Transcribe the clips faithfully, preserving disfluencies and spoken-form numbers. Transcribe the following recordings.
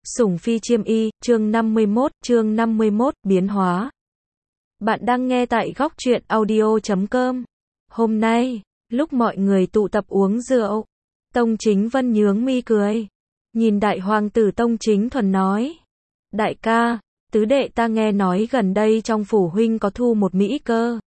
Sủng phi chiêm y, chương năm mươi mốt, chương năm mươi mốt, biến hóa. Bạn đang nghe tại góc truyện audio chấm com. Hôm nay, lúc mọi người tụ tập uống rượu, Tông Chính Vân nhướng mi cười. Nhìn đại hoàng tử Tông Chính Thuần nói. Đại ca, tứ đệ ta nghe nói gần đây trong phủ huynh có thu một mỹ cơ.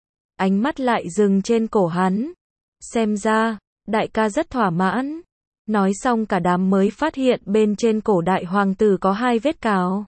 Ánh mắt lại dừng trên cổ hắn. Xem ra, đại ca rất thỏa mãn. Nói xong cả đám mới phát hiện bên trên cổ đại hoàng tử có hai vết cào.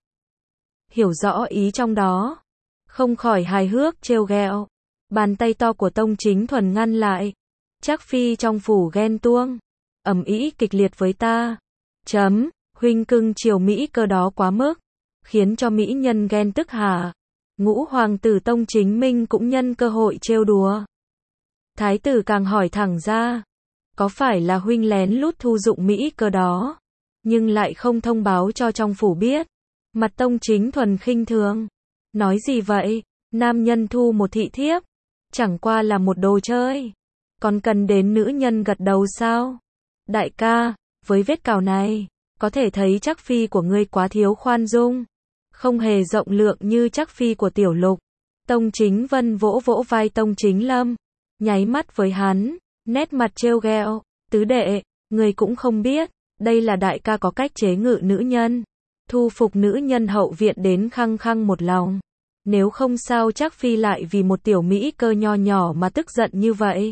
Hiểu rõ ý trong đó, không khỏi hài hước trêu ghẹo. Bàn tay to của Tông Chính Thuần ngăn lại. Trác phi trong phủ ghen tuông, ầm ĩ kịch liệt với ta. Chấm, huynh cưng chiều mỹ cơ đó quá mức, khiến cho mỹ nhân ghen tức hả? Ngũ hoàng tử Tông Chính Minh cũng nhân cơ hội trêu đùa. Thái tử càng hỏi thẳng ra. Có phải là huynh lén lút thu dụng mỹ cơ đó, nhưng lại không thông báo cho trong phủ biết? Mặt Tông Chính Thuần khinh thường. Nói gì vậy? Nam nhân thu một thị thiếp, chẳng qua là một đồ chơi, còn cần đến nữ nhân gật đầu sao? Đại ca, với vết cào này, có thể thấy Trác phi của ngươi quá thiếu khoan dung, không hề rộng lượng như Trác phi của Tiểu Lục. Tông Chính Vân vỗ vỗ vai Tông Chính Lâm, nháy mắt với hắn. Nét mặt trêu ghẹo, tứ đệ, người cũng không biết, đây là đại ca có cách chế ngự nữ nhân, thu phục nữ nhân hậu viện đến khăng khăng một lòng. Nếu không sao Trác phi lại vì một tiểu mỹ cơ nho nhỏ mà tức giận như vậy.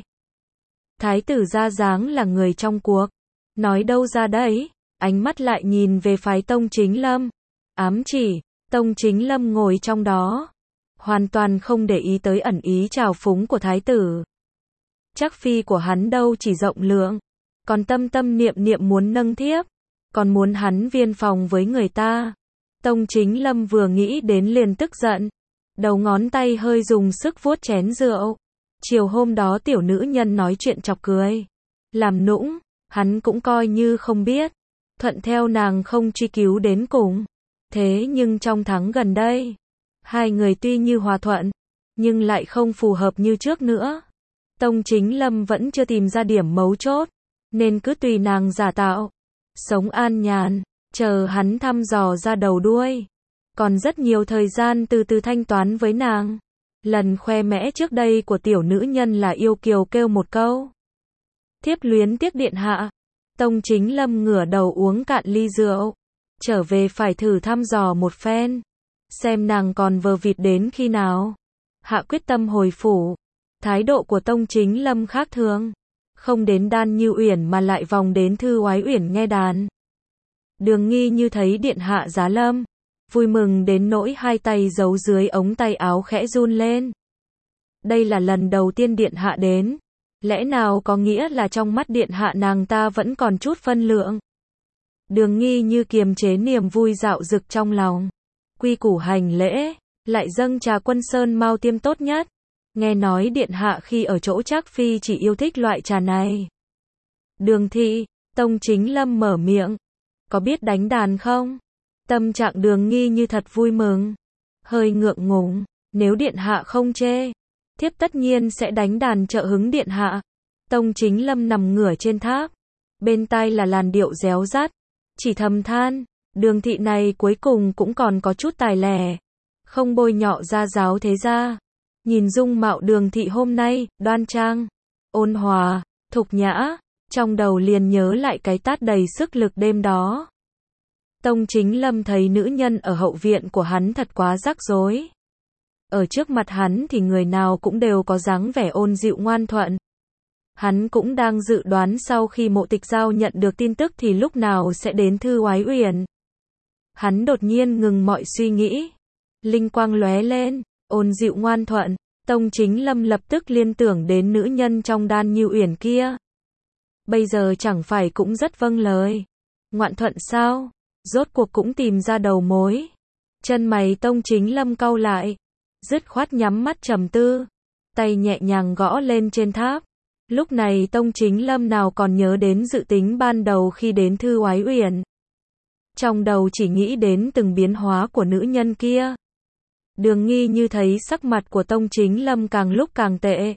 Thái tử ra dáng là người trong cuộc, nói đâu ra đấy, ánh mắt lại nhìn về phái Tông Chính Lâm, ám chỉ, Tông Chính Lâm ngồi trong đó, hoàn toàn không để ý tới ẩn ý trào phúng của thái tử. Trác phi của hắn đâu chỉ rộng lượng, còn tâm tâm niệm niệm muốn nâng thiếp, còn muốn hắn viên phòng với người ta. Tông Chính Lâm vừa nghĩ đến liền tức giận, đầu ngón tay hơi dùng sức vuốt chén rượu. Chiều hôm đó tiểu nữ nhân nói chuyện chọc cười, làm nũng, hắn cũng coi như không biết, thuận theo nàng không truy cứu đến cùng. Thế nhưng trong tháng gần đây, hai người tuy như hòa thuận, nhưng lại không phù hợp như trước nữa. Tông Chính Lâm vẫn chưa tìm ra điểm mấu chốt, nên cứ tùy nàng giả tạo, sống an nhàn, chờ hắn thăm dò ra đầu đuôi. Còn rất nhiều thời gian từ từ thanh toán với nàng. Lần khoe mẽ trước đây của tiểu nữ nhân là yêu kiều kêu một câu. Thiếp luyến tiếc điện hạ. Tông Chính Lâm ngửa đầu uống cạn ly rượu. Trở về phải thử thăm dò một phen, xem nàng còn vờ vịt đến khi nào. Hạ quyết tâm hồi phủ. Thái độ của Tông Chính Lâm khác thường, không đến Đan Như Uyển mà lại vòng đến Thư Oái Uyển nghe đàn. Đường Nghi Như thấy điện hạ giá lâm, vui mừng đến nỗi hai tay giấu dưới ống tay áo khẽ run lên. Đây là lần đầu tiên điện hạ đến, lẽ nào có nghĩa là trong mắt điện hạ nàng ta vẫn còn chút phân lượng? Đường Nghi Như kiềm chế niềm vui dạo dực trong lòng, quy củ hành lễ, lại dâng trà Quân Sơn Mao Tiêm tốt nhất. Nghe nói điện hạ khi ở chỗ Trác phi chỉ yêu thích loại trà này. Đường thị, Tông Chính Lâm mở miệng. Có biết đánh đàn không? Tâm trạng Đường Nghi Như thật vui mừng, hơi ngượng ngùng. Nếu điện hạ không chê, thiếp tất nhiên sẽ đánh đàn trợ hứng điện hạ. Tông Chính Lâm nằm ngửa trên tháp, bên tai là làn điệu réo rắt, chỉ thầm than, Đường thị này cuối cùng cũng còn có chút tài lẻ, không bôi nhọ gia giáo thế gia. Nhìn dung mạo Đường thị hôm nay, đoan trang, ôn hòa, thục nhã, trong đầu liền nhớ lại cái tát đầy sức lực đêm đó. Tông Chính Lâm thấy nữ nhân ở hậu viện của hắn thật quá rắc rối. Ở trước mặt hắn thì người nào cũng đều có dáng vẻ ôn dịu ngoan thuận. Hắn cũng đang dự đoán sau khi Mộ Tịch Giao nhận được tin tức thì lúc nào sẽ đến Thư Oái Uyển. Hắn đột nhiên ngừng mọi suy nghĩ, linh quang lóe lên. Ôn dịu ngoan thuận, Tông Chính Lâm lập tức liên tưởng đến nữ nhân trong Đan Như Uyển kia. Bây giờ chẳng phải cũng rất vâng lời, ngoạn thuận sao? Rốt cuộc cũng tìm ra đầu mối. Chân mày Tông Chính Lâm cau lại, dứt khoát nhắm mắt trầm tư, tay nhẹ nhàng gõ lên trên tháp. Lúc này Tông Chính Lâm nào còn nhớ đến dự tính ban đầu khi đến Thư Oái Uyển. Trong đầu chỉ nghĩ đến từng biến hóa của nữ nhân kia. Đường Nghi Như thấy sắc mặt của Tông Chính Lâm càng lúc càng tệ,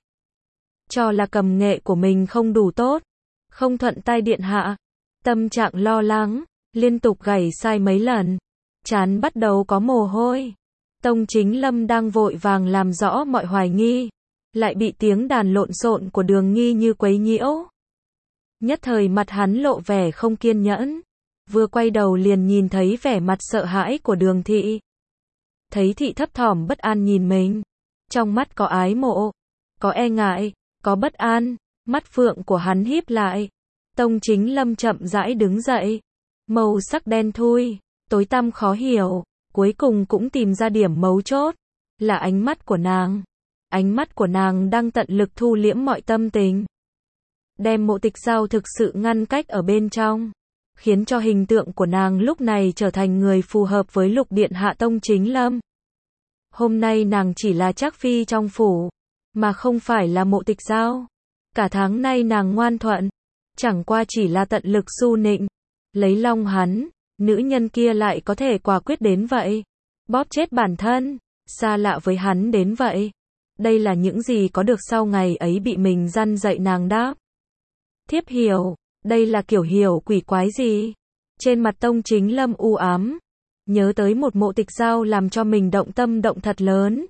cho là cầm nghệ của mình không đủ tốt, không thuận tay điện hạ, tâm trạng lo lắng, liên tục gảy sai mấy lần, trán bắt đầu có mồ hôi. Tông Chính Lâm đang vội vàng làm rõ mọi hoài nghi, lại bị tiếng đàn lộn xộn của Đường Nghi Như quấy nhiễu. Nhất thời mặt hắn lộ vẻ không kiên nhẫn, vừa quay đầu liền nhìn thấy vẻ mặt sợ hãi của Đường Thị. Thấy Thị thấp thỏm bất an nhìn mình, trong mắt có ái mộ, có e ngại, có bất an, mắt phượng của hắn híp lại. Tông Chính Lâm chậm rãi đứng dậy, màu sắc đen thui, tối tăm khó hiểu, cuối cùng cũng tìm ra điểm mấu chốt, là ánh mắt của nàng. Ánh mắt của nàng đang tận lực thu liễm mọi tâm tình, đem Mộ Tịch Giao thực sự ngăn cách ở bên trong, khiến cho hình tượng của nàng lúc này trở thành người phù hợp với Lục Điện Hạ Tông Chính Lâm. Hôm nay nàng chỉ là trác phi trong phủ, mà không phải là Mộ Tịch Giao. Cả tháng nay nàng ngoan thuận, chẳng qua chỉ là tận lực su nịnh, lấy lòng hắn, nữ nhân kia lại có thể quả quyết đến vậy, bóp chết bản thân, xa lạ với hắn đến vậy. Đây là những gì có được sau ngày ấy bị mình răn dạy nàng đáp. Thiếp hiểu, đây là kiểu hiểu quỷ quái gì? Trên mặt Tông Chính Lâm u ám, nhớ tới một Mộ Tịch Giao làm cho mình động tâm động thật lớn.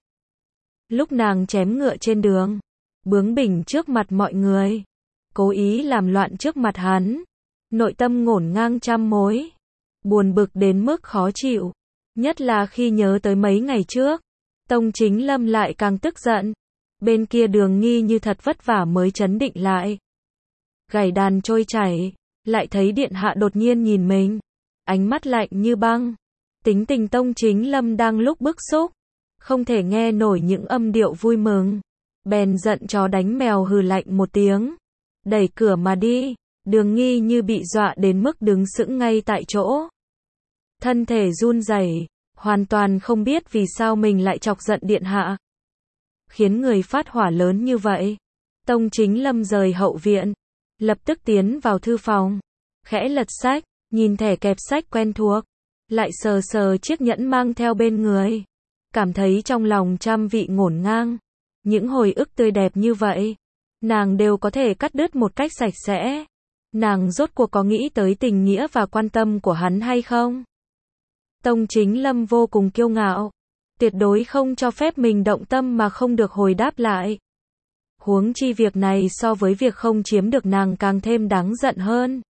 Lúc nàng chém ngựa trên đường, bướng bỉnh trước mặt mọi người, cố ý làm loạn trước mặt hắn, nội tâm ngổn ngang trăm mối, buồn bực đến mức khó chịu, nhất là khi nhớ tới mấy ngày trước. Tông Chính Lâm lại càng tức giận. Bên kia Đường Nghi Như thật vất vả mới trấn định lại. Gảy đàn trôi chảy, lại thấy điện hạ đột nhiên nhìn mình, ánh mắt lạnh như băng. Tính tình Tông Chính Lâm đang lúc bức xúc, không thể nghe nổi những âm điệu vui mừng, bèn giận chó đánh mèo hừ lạnh một tiếng, đẩy cửa mà đi. Đường Nghi Như bị dọa đến mức đứng sững ngay tại chỗ, thân thể run rẩy, hoàn toàn không biết vì sao mình lại chọc giận điện hạ, khiến người phát hỏa lớn như vậy. Tông Chính Lâm rời hậu viện, lập tức tiến vào thư phòng, khẽ lật sách, nhìn thẻ kẹp sách quen thuộc, lại sờ sờ chiếc nhẫn mang theo bên người, cảm thấy trong lòng trăm vị ngổn ngang. Những hồi ức tươi đẹp như vậy, nàng đều có thể cắt đứt một cách sạch sẽ. Nàng rốt cuộc có nghĩ tới tình nghĩa và quan tâm của hắn hay không? Tông Chính Lâm vô cùng kiêu ngạo, tuyệt đối không cho phép mình động tâm mà không được hồi đáp lại. Huống chi việc này so với việc không chiếm được nàng càng thêm đáng giận hơn.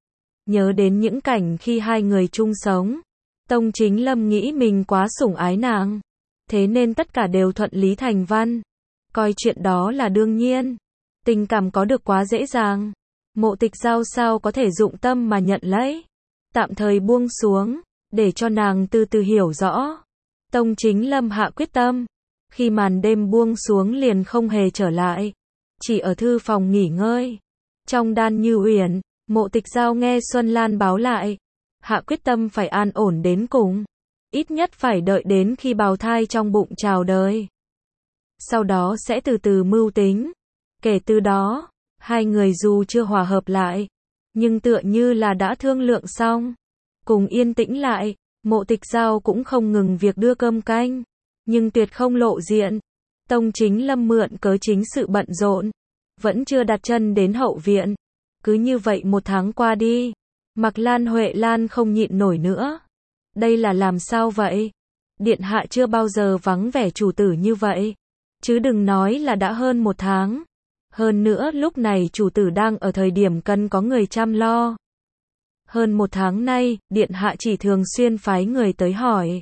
Nhớ đến những cảnh khi hai người chung sống, Tông Chính Lâm nghĩ mình quá sủng ái nàng, thế nên tất cả đều thuận lý thành văn, coi chuyện đó là đương nhiên. Tình cảm có được quá dễ dàng, Mộ Tịch Giao sao có thể dụng tâm mà nhận lấy. Tạm thời buông xuống, để cho nàng từ từ hiểu rõ. Tông Chính Lâm hạ quyết tâm, khi màn đêm buông xuống liền không hề trở lại, chỉ ở thư phòng nghỉ ngơi. Trong Đan Như Uyển, Mộ Tịch Giao nghe Xuân Lan báo lại, hạ quyết tâm phải an ổn đến cùng, ít nhất phải đợi đến khi bào thai trong bụng chào đời, sau đó sẽ từ từ mưu tính. Kể từ đó, hai người dù chưa hòa hợp lại, nhưng tựa như là đã thương lượng xong, cùng yên tĩnh lại. Mộ Tịch Giao cũng không ngừng việc đưa cơm canh, nhưng tuyệt không lộ diện. Tông Chính Lâm mượn cớ chính sự bận rộn, vẫn chưa đặt chân đến hậu viện. Cứ như vậy một tháng qua đi, Mạc Lan Huệ Lan không nhịn nổi nữa. Đây là làm sao vậy? Điện hạ chưa bao giờ vắng vẻ chủ tử như vậy, chứ đừng nói là đã hơn một tháng. Hơn nữa lúc này chủ tử đang ở thời điểm cần có người chăm lo. Hơn một tháng nay, điện hạ chỉ thường xuyên phái người tới hỏi,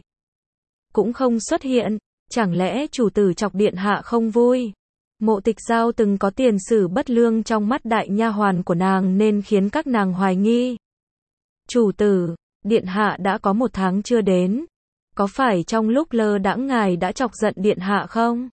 cũng không xuất hiện, chẳng lẽ chủ tử chọc điện hạ không vui? Mộ Tịch Giao từng có tiền sử bất lương trong mắt đại nha hoàn của nàng nên khiến các nàng hoài nghi. Chủ tử, điện hạ đã có một tháng chưa đến, có phải trong lúc lơ đãng ngài đã chọc giận điện hạ không?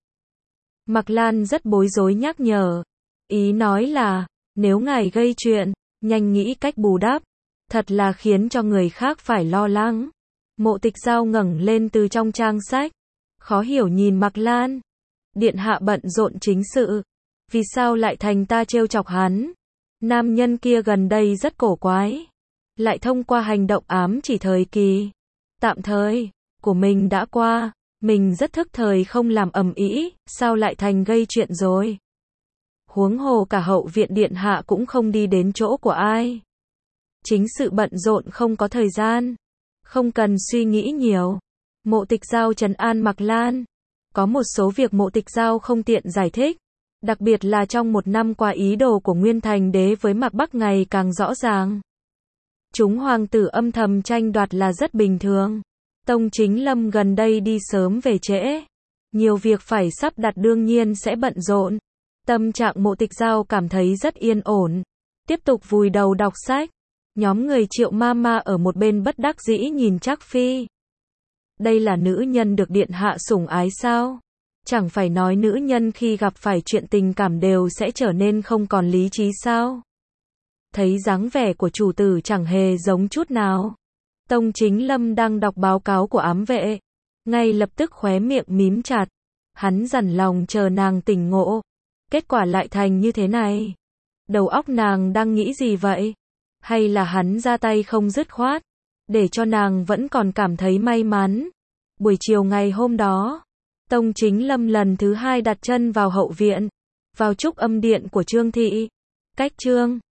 Mạc Lan rất bối rối nhắc nhở, ý nói là, nếu ngài gây chuyện, nhanh nghĩ cách bù đắp. Thật là khiến cho người khác phải lo lắng. Mộ Tịch Giao ngẩng lên từ trong trang sách, khó hiểu nhìn Mạc Lan. Điện hạ bận rộn chính sự, vì sao lại thành ta trêu chọc hắn? Nam nhân kia gần đây rất cổ quái, lại thông qua hành động ám chỉ thời kỳ tạm thời của mình đã qua, mình rất thức thời không làm ầm ĩ, sao lại thành gây chuyện rồi? Huống hồ cả hậu viện điện hạ cũng không đi đến chỗ của ai. chính sự bận rộn không có thời gian. Không cần suy nghĩ nhiều. Mộ Tịch Giao trấn an Mạc Lan. Có một số việc Mộ Tịch Giao không tiện giải thích. Đặc biệt là trong một năm qua ý đồ của Nguyên Thành Đế với Mạc Bắc ngày càng rõ ràng. Chúng hoàng tử âm thầm tranh đoạt là rất bình thường. Tông Chính Lâm gần đây đi sớm về trễ. Nhiều việc phải sắp đặt đương nhiên sẽ bận rộn. Tâm trạng Mộ Tịch Giao cảm thấy rất yên ổn. Tiếp tục vùi đầu đọc sách. Nhóm người Triệu Mama ở một bên bất đắc dĩ nhìn Trác Phi. Đây là nữ nhân được điện hạ sủng ái sao? Chẳng phải nói nữ nhân khi gặp phải chuyện tình cảm đều sẽ trở nên không còn lý trí sao? Thấy dáng vẻ của chủ tử chẳng hề giống chút nào. Tông Chính Lâm đang đọc báo cáo của ám vệ. Ngay lập tức khóe miệng mím chặt. Hắn dằn lòng chờ nàng tỉnh ngộ. Kết quả lại thành như thế này. Đầu óc nàng đang nghĩ gì vậy? Hay là hắn ra tay không dứt khoát? Để cho nàng vẫn còn cảm thấy may mắn. Buổi chiều ngày hôm đó, Tông Chính Lâm lần thứ hai đặt chân vào hậu viện. Vào trúc âm điện của Trương Thị. Cách Trương